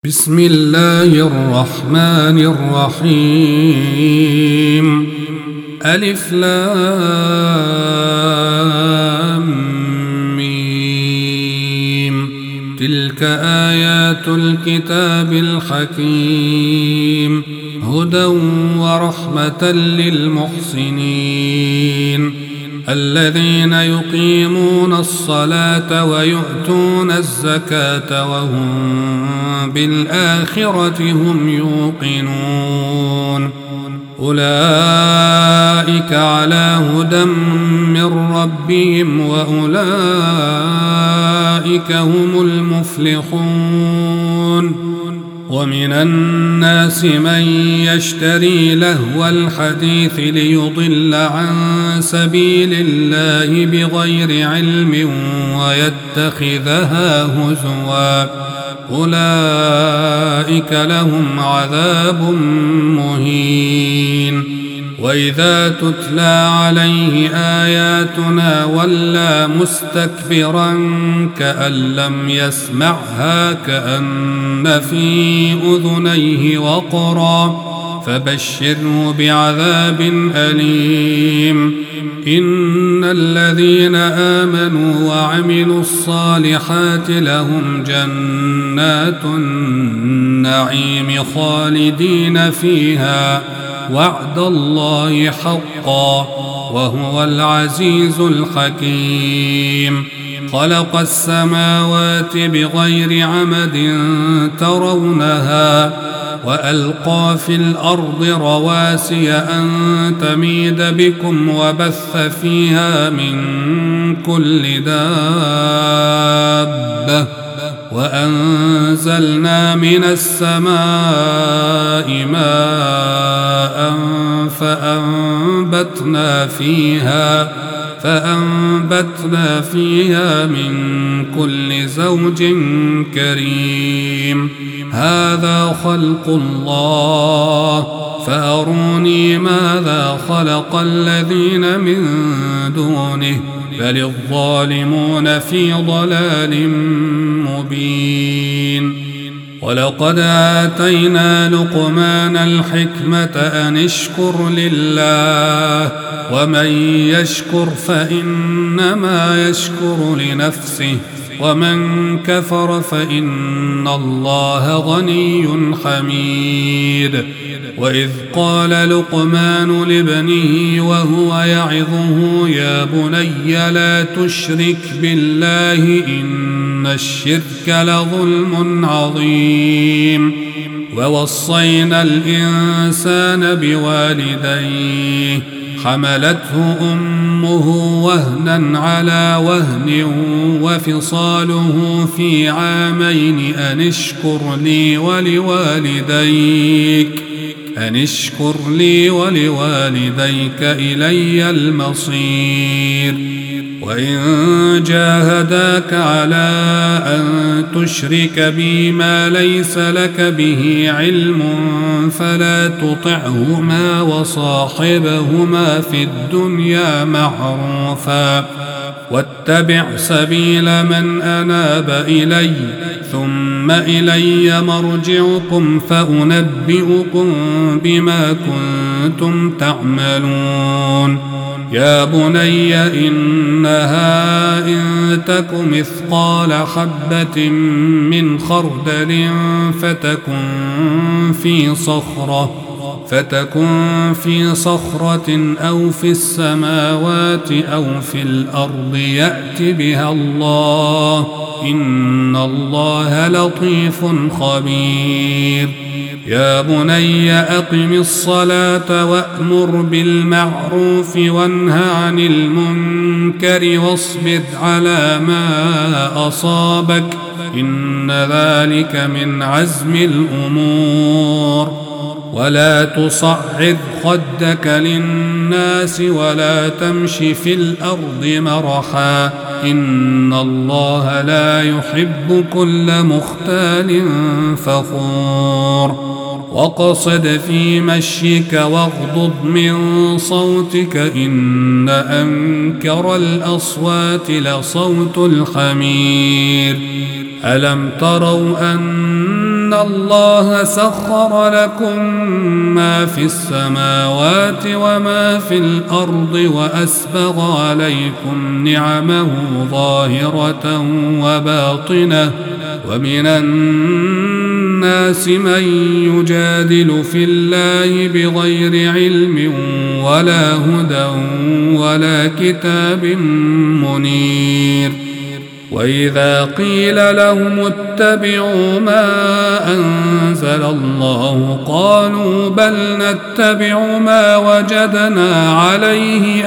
بسم الله الرحمن الرحيم. ألف لام ميم. تلك آيات الكتاب الحكيم، هدى ورحمة للمحسنين الذين يقيمون الصلاة ويؤتون الزكاة وهم بالآخرة هم يوقنون. أولئك على هدى من ربهم وأولئك هم المفلحون. ومن الناس من يشتري لهو الحديث ليضل عن سبيل الله بغير علم ويتخذها هزوا، أولئك لهم عذاب مهين. وإذا تتلى عليه آياتنا ولى مستكبرا كأن لم يسمعها كأن في أذنيه وقرا، فبشره بعذاب أليم. إن الذين آمنوا وعملوا الصالحات لهم جنات النعيم خالدين فيها، وعد الله حقا، وهو العزيز الحكيم. خلق السماوات بغير عمد ترونها، وألقى في الأرض رواسي أن تميد بكم وبث فيها من كل دابة، وأنزلنا من السماء ماء فأنبتنا فيها من كل زوج كريم. هذا خلق الله، فأروني ماذا خلق الذين من دونه، بل الظالمون في ضلال مبين. ولقد آتينا لقمان الحكمة أن اشكر لله، ومن يشكر فإنما يشكر لنفسه، ومن كفر فإن الله غني حميد. وإذ قال لقمان لابنه وهو يعظه يا بني لا تشرك بالله إن الشرك لظلم عظيم. ووصينا الإنسان بوالديه، حملته أمه وهنا على وهن وفصاله في عامين أن اشكر لي ولوالديك إلي المصير. وإن جاهداك على أن تشرك بي ما ليس لك به علم فلا تطعهما وصاحبهما في الدنيا معروفا، واتبع سبيل من أناب إلي، ثم إلي مرجعكم فأنبئكم بما كنتم تعملون. يا بني إنها إن تك مثقال حبة من خردل فتكن في صخرة أو في السماوات أو في الأرض يأت بها الله، إن الله لطيف خبير. يا بني أقم الصلاة وأمر بالمعروف وانه عن المنكر واصبر على ما أصابك، إن ذلك من عزم الأمور. ولا تصعد خدك للناس ولا تمش في الأرض مرحا، إن الله لا يحب كل مختال فخور. واقصد في مشيك واغضض من صوتك، إن أنكر الأصوات لصوت الحمير. ألم تروا أن إن الله سخر لكم ما في السماوات وما في الأرض وأسبغ عليكم نعمه ظاهرة وباطنة ومن الناس من يجادل في الله بغير علم ولا هدى ولا كتاب منير وإذا قيل لهم اتبعوا ما أنزل الله قالوا بل نتبع ما وجدنا عليه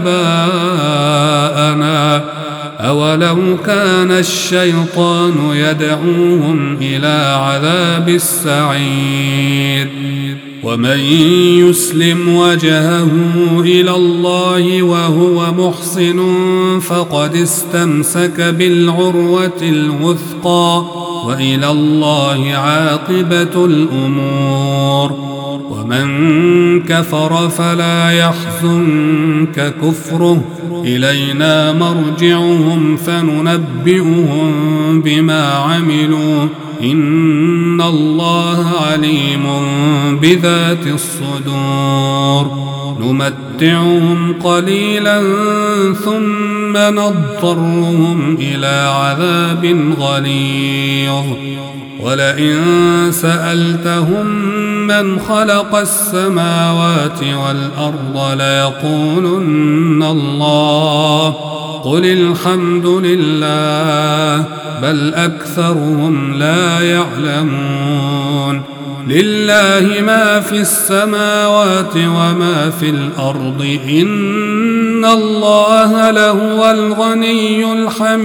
آباءنا أولو كان الشيطان يدعوهم إلى عذاب السعير ومن يسلم وجهه إلى الله وهو محسن فقد استمسك بالعروة الوثقى وإلى الله عاقبة الأمور ومن كفر فلا يحزنك كفره إلينا مرجعهم فننبئهم بما عملوا إن الله عليم بذات الصدور نمتعهم قليلا ثم نضطرهم إلى عذاب غليظ ولئن سألتهم من خلق السماوات والأرض ليقولن الله قل الحمد لله بل أكثرهم لا يعلمون لله ما في السماوات وما في الأرض إن الله لهو الغني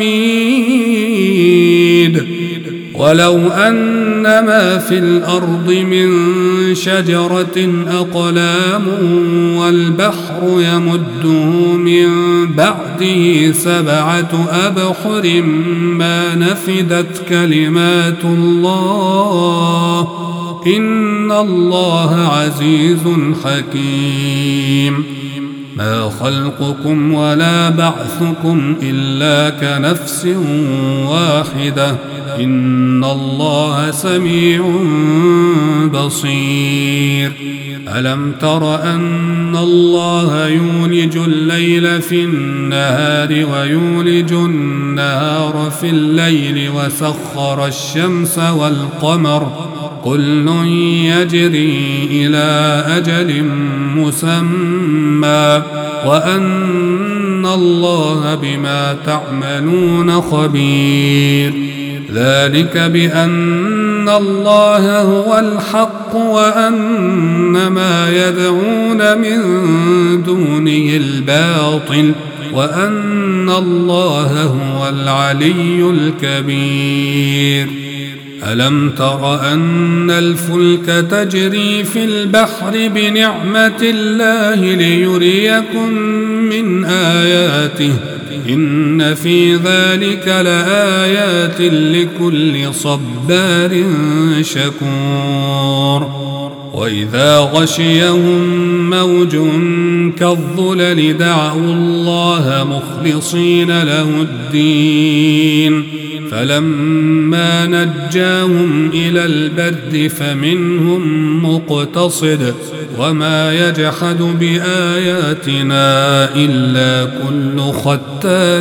الحميد ولو أن ما في الأرض من شجرة أقلام والبحر يمده من بعده 7 أبحر ما نفدت كلمات الله إن الله عزيز حكيم ما خلقكم ولا بعثكم إلا كنفس واحدة إن الله سميع بصير ألم تر أن الله يولج الليل في النهار ويولج النهار في الليل وسخر الشمس والقمر كل يجري إلى أجل مسمى وأن الله بما تعملون خبير ذلك بأن الله هو الحق وأن ما يدعون من دونه الباطل وأن الله هو العلي الكبير ألم تر أن الفلك تجري في البحر بنعمة الله ليريكم من آياته إن في ذلك لآيات لكل صبار شكور وإذا غشيهم موج كالظلل دعوا الله مخلصين له الدين فلما نجاهم إلى البر فمنهم مقتصد وما يجحد بآياتنا إلا كل ختار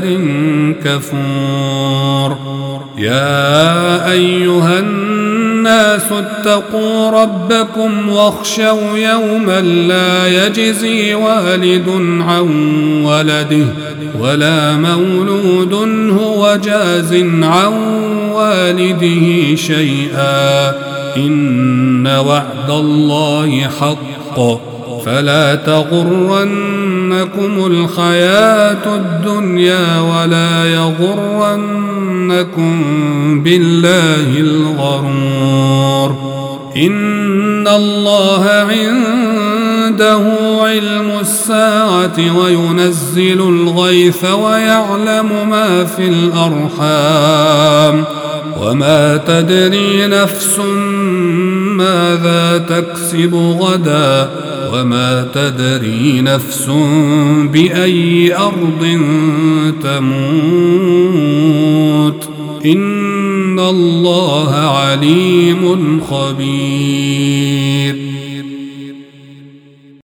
كفور يا أيها الناس اتقوا ربكم واخشوا يوما لا يجزي والد عن ولده ولا مولود هو جاز عن والده شيئا إن وعد الله حق فلا تغرنكم الحياة الدنيا ولا يغرنكم بالله الغرور إن الله عنده علم الساعة وينزل الغيث ويعلم ما في الأرحام وما تدري نفس ماذا تكسب غدا وما تدري نفس بأي أرض تموت إن الله عليم خبير.